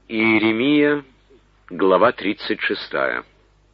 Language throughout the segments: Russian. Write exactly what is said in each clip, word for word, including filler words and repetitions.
Иеремия, глава тридцать шестая.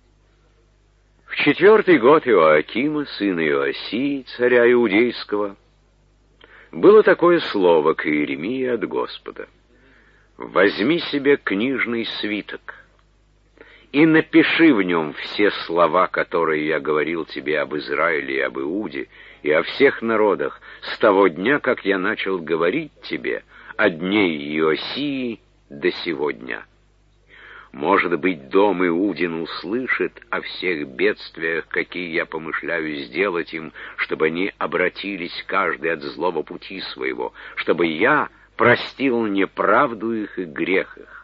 В четвертый год Иоакима, сына Иосии, царя Иудейского, было такое слово к Иеремии от Господа: «Возьми себе книжный свиток и напиши в нем все слова, которые я говорил тебе об Израиле и об Иуде, и о всех народах, с того дня, как я начал говорить тебе о дне Иосии до сего дня. Может быть, дом Иудин услышит о всех бедствиях, какие я помышляю сделать им, чтобы они обратились каждый от злого пути своего, чтобы я простил неправду их и грех их».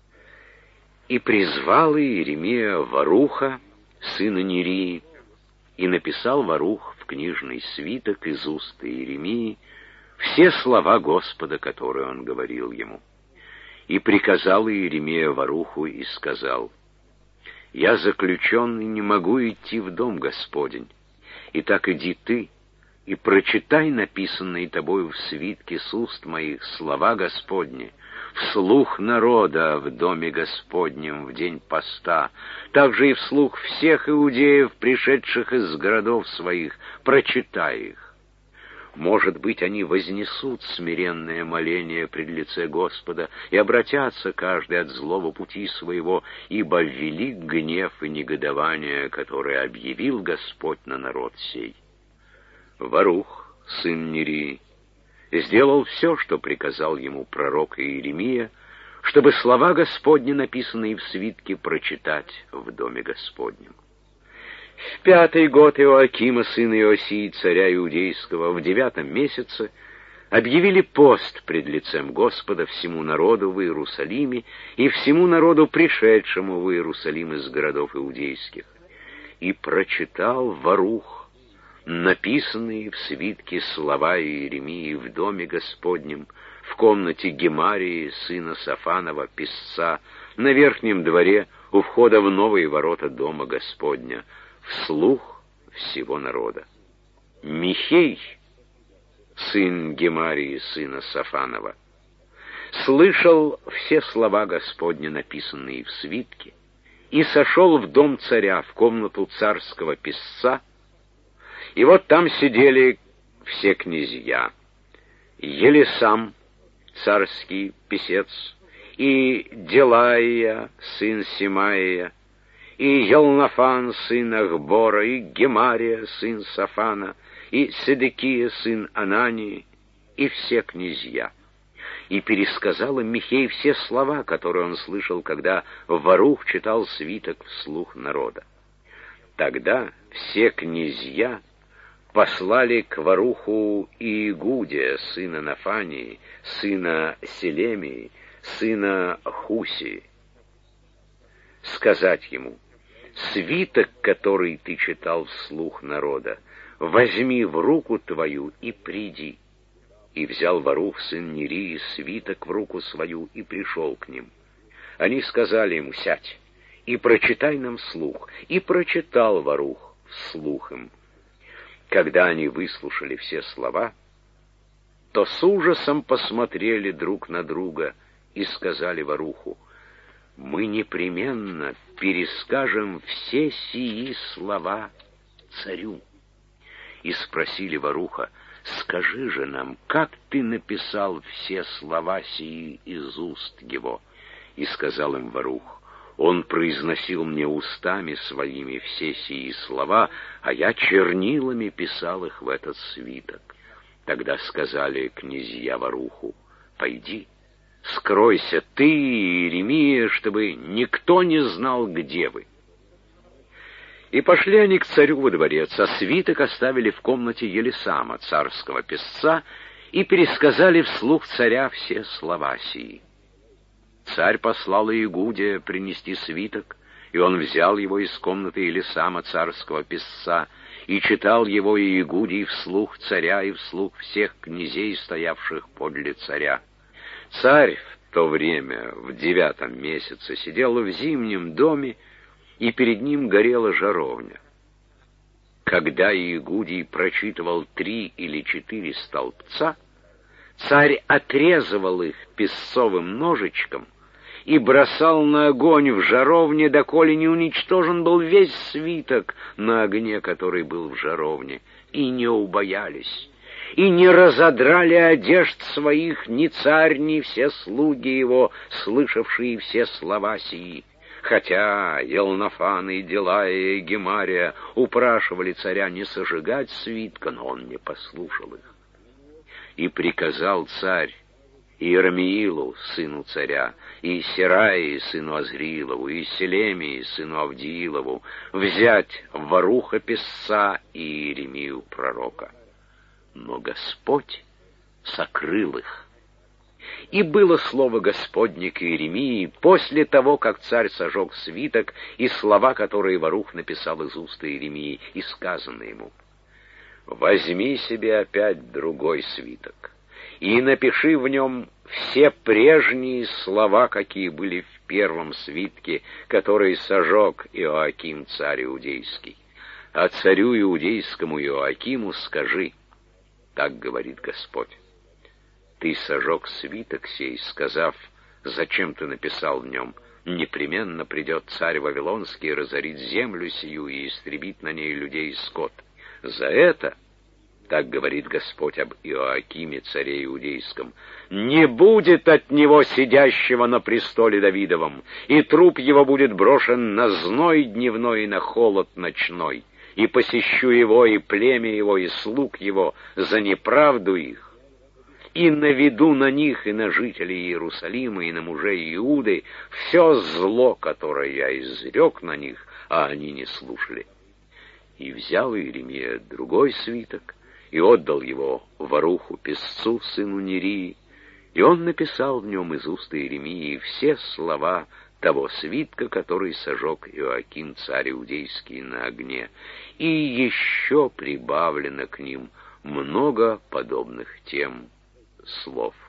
И призвал Иеремия Варуха, сына Нерии, и написал Варух в книжный свиток из уст Иеремии все слова Господа, которые он говорил ему. И приказал Иеремия Варуху и сказал: «Я заключенный, не могу идти в дом Господень. Итак, иди ты и прочитай написанные тобою в свитке с уст моих слова Господни вслух народа в доме Господнем в день поста, также и вслух всех иудеев, пришедших из городов своих, прочитай их. Может быть, они вознесут смиренное моление пред лице Господа и обратятся каждый от злого пути своего, ибо велик гнев и негодование, которое объявил Господь на народ сей». Варух, сын Нерии, сделал все, что приказал ему пророк Иеремия, чтобы слова Господни, написанные в свитке, прочитать в доме Господнем. В пятый год Иоакима, сына Иосии, царя Иудейского, в девятом месяце объявили пост пред лицем Господа всему народу в Иерусалиме и всему народу, пришедшему в Иерусалим из городов иудейских. И прочитал Варух написанные в свитке слова Иеремии в доме Господнем, в комнате Гемарии, сына Сафанова, писца, на верхнем дворе у входа в новые ворота дома Господня, вслух всего народа. Михей, сын Гемарии, сына Сафанова, слышал все слова Господни, написанные в свитке, и сошел в дом царя, в комнату царского писца, и вот там сидели все князья: Елисам, царский писец, и Делаия, сын Симаия, и Елнафан, сын Ахбора, и Гемария, сын Сафана, и Седекия, сын Анании, и все князья. И пересказал им Михей все слова, которые он слышал, когда Варух читал свиток вслух народа. Тогда все князья послали к Варуху Иегудия, сына Нафании, сына Селемии, сына Хусии, сказать ему: «Свиток, который ты читал вслух народа, возьми в руку твою и приди». И взял Варух, сын Нерии, свиток в руку свою и пришел к ним. Они сказали ему: «Сядь и прочитай нам вслух». И прочитал Варух вслух им. Когда они выслушали все слова, то с ужасом посмотрели друг на друга и сказали Варуху: «Мы непременно перескажем все сии слова царю». И спросили Варуха: «Скажи же нам, как ты написал все слова сии из уст его?» И сказал им Варух: «Он произносил мне устами своими все сии слова, а я чернилами писал их в этот свиток». Тогда сказали князья Варуху: «Пойди, скройся ты, Иеремия, чтобы никто не знал, где вы». И пошли они к царю во дворец, а свиток оставили в комнате Елисама, царского писца, и пересказали вслух царя все слова сии. Царь послал Иегудия принести свиток, и он взял его из комнаты Елисама, царского писца, и читал его Иегудий вслух царя и вслух всех князей, стоявших подле царя. Царь в то время, в девятом месяце, сидел в зимнем доме, и перед ним горела жаровня. Когда Иегудий прочитывал три или четыре столбца, царь отрезывал их песцовым ножичком и бросал на огонь в жаровне, доколе не уничтожен был весь свиток на огне, который был в жаровне, и не убоялись, и не разодрали одежд своих ни царь, ни все слуги его, слышавшие все слова сии. Хотя Елнафан и Делая и Гемария упрашивали царя не сожигать свитка, но он не послушал их. И приказал царь Иеремиилу, сыну царя, и Сераии, сыну Азриилову, и Селемии, сыну Авдиилову, взять Варуха песца и Иеремию пророка. Но Господь сокрыл их. И было слово Господне к Иеремии после того, как царь сожег свиток, и слова, которые Варух написал из уст Иеремии, и сказано ему: «Возьми себе опять другой свиток, и напиши в нем все прежние слова, какие были в первом свитке, который сожег Иоаким, царь иудейский. А царю иудейскому Иоакиму скажи: так говорит Господь, ты сожег свиток сей, сказав: зачем ты написал в нем: непременно придет царь Вавилонский разорить землю сию и истребит на ней людей и скот. За это, так говорит Господь об Иоакиме, царе иудейском, не будет от него сидящего на престоле Давидовом, и труп его будет брошен на зной дневной и на холод ночной, и посещу его, и племя его, и слуг его за неправду их, и наведу на них и на жителей Иерусалима, и на мужей Иуды все зло, которое я изрек на них, а они не слушали». И взял Иеремия другой свиток, и отдал его Варуху песцу, сыну Нерии, и он написал в нем из уст Иеремии все слова того свитка, который сожег Иоаким, царь иудейский, на огне, и еще прибавлено к ним много подобных тем слов.